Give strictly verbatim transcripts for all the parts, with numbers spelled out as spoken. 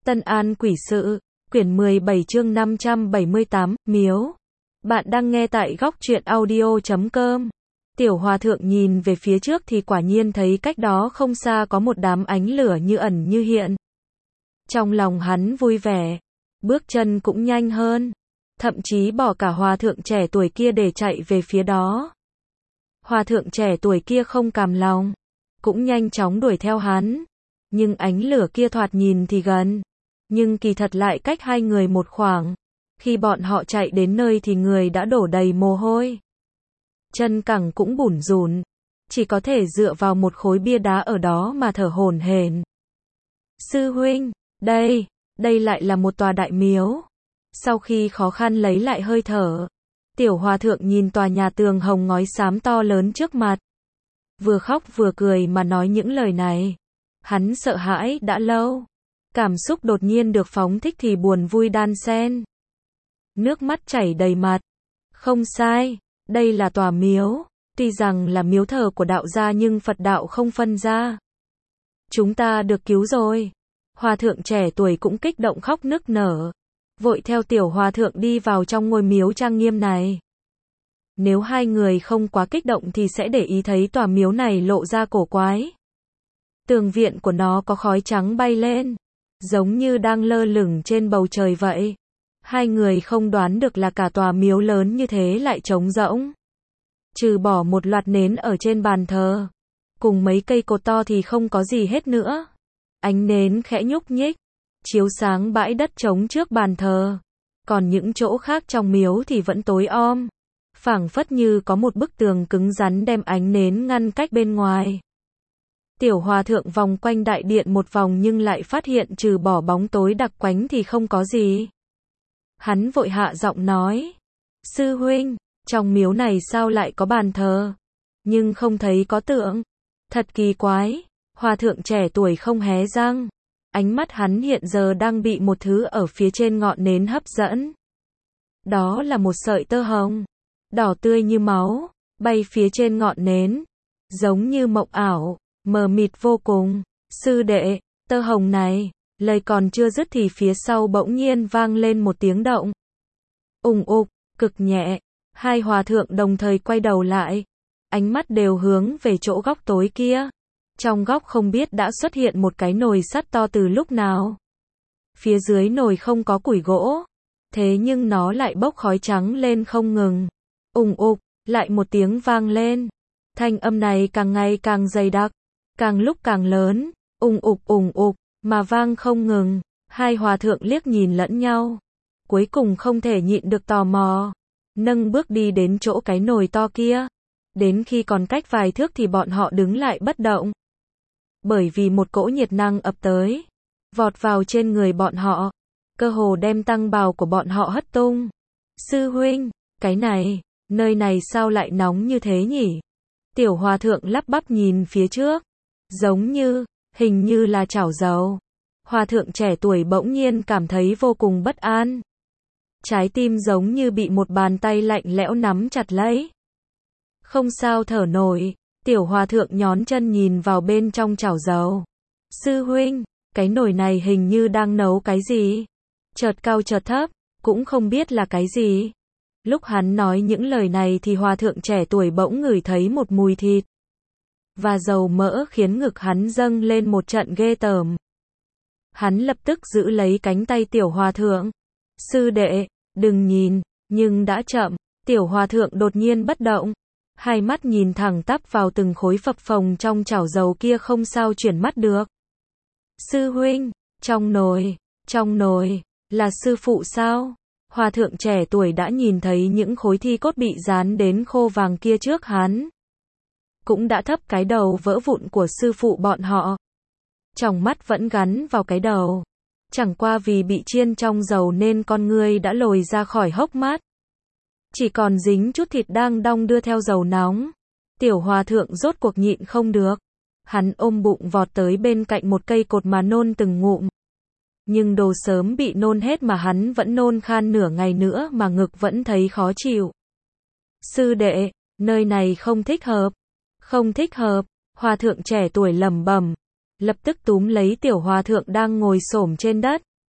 Tân An Quỷ Sự, quyển mười bảy chương năm trăm bảy mươi tám, Miếu. Bạn đang nghe tại góc truyện audio chấm com. Tiểu Hòa Thượng nhìn về phía trước thì quả nhiên thấy cách đó không xa có một đám ánh lửa như ẩn như hiện. Trong lòng hắn vui vẻ, bước chân cũng nhanh hơn, thậm chí bỏ cả Hòa Thượng trẻ tuổi kia để chạy về phía đó. Hòa Thượng trẻ tuổi kia không cam lòng, cũng nhanh chóng đuổi theo hắn. Nhưng ánh lửa kia thoạt nhìn thì gần, nhưng kỳ thật lại cách hai người một khoảng. Khi bọn họ chạy đến nơi thì người đã đổ đầy mồ hôi. Chân cẳng cũng bủn rủn, chỉ có thể dựa vào một khối bia đá ở đó mà thở hổn hển. Sư huynh, đây, đây lại là một tòa đại miếu. Sau khi khó khăn lấy lại hơi thở, Tiểu Hòa Thượng nhìn tòa nhà tường hồng ngói xám to lớn trước mặt. Vừa khóc vừa cười mà nói những lời này. Hắn sợ hãi đã lâu. Cảm xúc đột nhiên được phóng thích thì buồn vui đan xen. Nước mắt chảy đầy mặt. Không sai, đây là tòa miếu. Tuy rằng là miếu thờ của đạo gia nhưng Phật đạo không phân ra. Chúng ta được cứu rồi. Hòa Thượng trẻ tuổi cũng kích động khóc nức nở. Vội theo Tiểu Hòa Thượng đi vào trong ngôi miếu trang nghiêm này. Nếu hai người không quá kích động thì sẽ để ý thấy tòa miếu này lộ ra cổ quái. Tường viện của nó có khói trắng bay lên, giống như đang lơ lửng trên bầu trời vậy. Hai người không đoán được là cả tòa miếu lớn như thế lại trống rỗng. Trừ bỏ một loạt nến ở trên bàn thờ, cùng mấy cây cột to thì không có gì hết nữa. Ánh nến khẽ nhúc nhích, chiếu sáng bãi đất trống trước bàn thờ. Còn những chỗ khác trong miếu thì vẫn tối om, phảng phất như có một bức tường cứng rắn đem ánh nến ngăn cách bên ngoài. Tiểu Hòa Thượng vòng quanh đại điện một vòng nhưng lại phát hiện trừ bỏ bóng tối đặc quánh thì không có gì. Hắn vội hạ giọng nói, sư huynh, trong miếu này sao lại có bàn thờ, nhưng không thấy có tượng. Thật kỳ quái. Hòa Thượng trẻ tuổi không hé răng. Ánh mắt hắn hiện giờ đang bị một thứ ở phía trên ngọn nến hấp dẫn. Đó là một sợi tơ hồng, đỏ tươi như máu, bay phía trên ngọn nến, giống như mộng ảo, mờ mịt vô cùng. Sư đệ, tơ hồng này, lời còn chưa dứt thì phía sau bỗng nhiên vang lên một tiếng động. Ùng ục, cực nhẹ. Hai hòa thượng đồng thời quay đầu lại, ánh mắt đều hướng về chỗ góc tối kia. Trong góc không biết đã xuất hiện một cái nồi sắt to từ lúc nào. Phía dưới nồi không có củi gỗ, thế nhưng nó lại bốc khói trắng lên không ngừng. Ùng ục, lại một tiếng vang lên. Thanh âm này càng ngày càng dày đặc, càng lúc càng lớn, ùng ục ùng ục, mà vang không ngừng. Hai hòa thượng liếc nhìn lẫn nhau, cuối cùng không thể nhịn được tò mò, nâng bước đi đến chỗ cái nồi to kia. Đến khi còn cách vài thước thì bọn họ đứng lại bất động. Bởi vì một cỗ nhiệt năng ập tới, vọt vào trên người bọn họ, cơ hồ đem tăng bào của bọn họ hất tung. Sư huynh, cái này, nơi này sao lại nóng như thế nhỉ? Tiểu Hòa Thượng lắp bắp nhìn phía trước, giống như, hình như là chảo dầu. Hòa Thượng trẻ tuổi bỗng nhiên cảm thấy vô cùng bất an. Trái tim giống như bị một bàn tay lạnh lẽo nắm chặt lấy. Không sao thở nổi. Tiểu Hòa Thượng nhón chân nhìn vào bên trong chảo dầu. Sư huynh, cái nồi này hình như đang nấu cái gì? Chợt cao chợt thấp, cũng không biết là cái gì. Lúc hắn nói những lời này thì Hòa Thượng trẻ tuổi bỗng ngửi thấy một mùi thịt và dầu mỡ khiến ngực hắn dâng lên một trận ghê tởm. Hắn lập tức giữ lấy cánh tay Tiểu Hòa Thượng. Sư đệ, đừng nhìn, nhưng đã chậm. Tiểu Hòa Thượng đột nhiên bất động. Hai mắt nhìn thẳng tắp vào từng khối phập phồng trong chảo dầu kia không sao chuyển mắt được. Sư huynh, trong nồi, trong nồi, là sư phụ sao? Hòa Thượng trẻ tuổi đã nhìn thấy những khối thi cốt bị dán đến khô vàng kia trước hắn. Cũng đã thấp cái đầu vỡ vụn của sư phụ bọn họ. Tròng mắt vẫn gắn vào cái đầu. Chẳng qua vì bị chiên trong dầu nên con ngươi đã lồi ra khỏi hốc mắt. Chỉ còn dính chút thịt đang đong đưa theo dầu nóng. Tiểu Hòa Thượng rốt cuộc nhịn không được. Hắn ôm bụng vọt tới bên cạnh một cây cột mà nôn từng ngụm. Nhưng đồ sớm bị nôn hết mà hắn vẫn nôn khan nửa ngày nữa mà ngực vẫn thấy khó chịu. Sư đệ, nơi này không thích hợp. Không thích hợp. Hòa Thượng trẻ tuổi lẩm bẩm, lập tức túm lấy Tiểu Hòa Thượng đang ngồi xổm trên đất.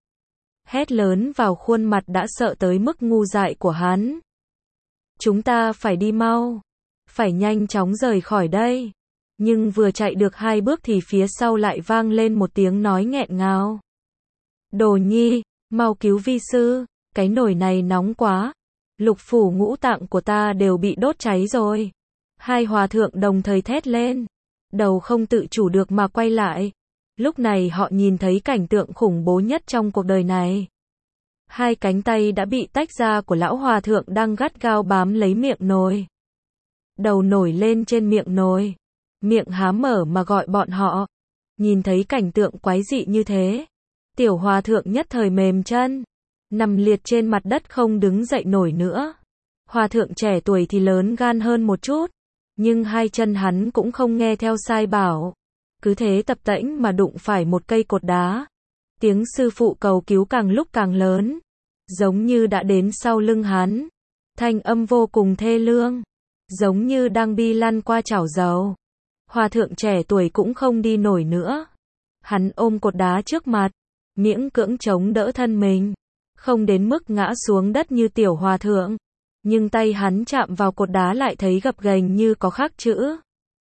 hét lớn vào khuôn mặt đã sợ tới mức ngu dại của hắn. Chúng ta phải đi mau, phải nhanh chóng rời khỏi đây. Nhưng vừa chạy được hai bước thì phía sau lại vang lên một tiếng nói nghẹn ngào. Đồ nhi, mau cứu vi sư, cái nồi này nóng quá, lục phủ ngũ tạng của ta đều bị đốt cháy rồi. Hai hòa thượng đồng thời thét lên, đầu không tự chủ được mà quay lại. Lúc này họ nhìn thấy cảnh tượng khủng bố nhất trong cuộc đời này. Hai cánh tay đã bị tách ra của lão hòa thượng đang gắt gao bám lấy miệng nồi. Đầu nổi lên trên miệng nồi, miệng há mở mà gọi bọn họ. Nhìn thấy cảnh tượng quái dị như thế, tiểu hòa thượng nhất thời mềm chân, nằm liệt trên mặt đất không đứng dậy nổi nữa. Hòa thượng trẻ tuổi thì lớn gan hơn một chút, nhưng hai chân hắn cũng không nghe theo sai bảo. Cứ thế tập tễnh mà đụng phải một cây cột đá. Tiếng sư phụ cầu cứu càng lúc càng lớn, giống như đã đến sau lưng hắn. Thanh âm vô cùng thê lương, giống như đang bi lăn qua chảo dầu. Hòa thượng trẻ tuổi cũng không đi nổi nữa. Hắn ôm cột đá trước mặt, miễn cưỡng chống đỡ thân mình, không đến mức ngã xuống đất như tiểu hòa thượng. Nhưng tay hắn chạm vào cột đá lại thấy gập ghềnh như có khắc chữ.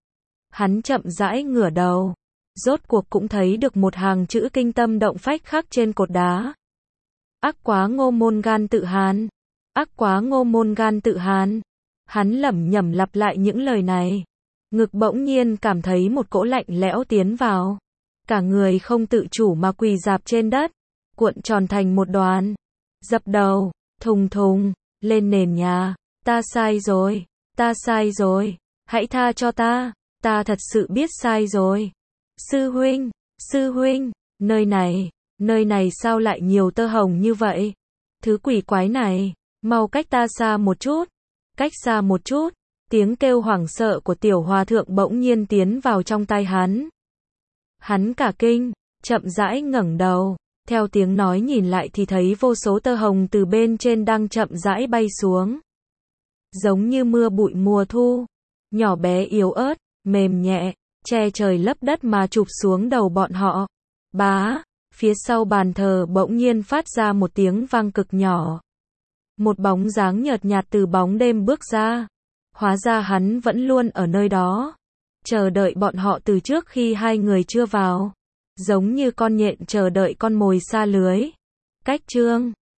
Hắn chậm rãi ngửa đầu, rốt cuộc cũng thấy được một hàng chữ kinh tâm động phách khắc trên cột đá. Ác quá ngô môn gan tự hán, ác quá ngô môn gan tự hán. Hắn lẩm nhẩm lặp lại những lời này. Ngực bỗng nhiên cảm thấy một cỗ lạnh lẽo tiến vào. Cả người không tự chủ mà quỳ rạp trên đất, cuộn tròn thành một đoàn. Dập đầu, thùng thùng, lên nền nhà. Ta sai rồi, ta sai rồi, hãy tha cho ta, ta thật sự biết sai rồi. Sư huynh, sư huynh, nơi này, nơi này sao lại nhiều tơ hồng như vậy? Thứ quỷ quái này, mau cách ta xa một chút, cách xa một chút. Tiếng kêu hoảng sợ của tiểu hòa thượng bỗng nhiên tiến vào trong tai hắn. Hắn cả kinh, chậm rãi ngẩng đầu, theo tiếng nói nhìn lại thì thấy vô số tơ hồng từ bên trên đang chậm rãi bay xuống. Giống như mưa bụi mùa thu, nhỏ bé yếu ớt, mềm nhẹ, che trời lấp đất mà chụp xuống đầu bọn họ. Bá, phía sau bàn thờ bỗng nhiên phát ra một tiếng vang cực nhỏ. Một bóng dáng nhợt nhạt từ bóng đêm bước ra. Hóa ra hắn vẫn luôn ở nơi đó, chờ đợi bọn họ từ trước khi hai người chưa vào. Giống như con nhện chờ đợi con mồi xa lưới. Cách chương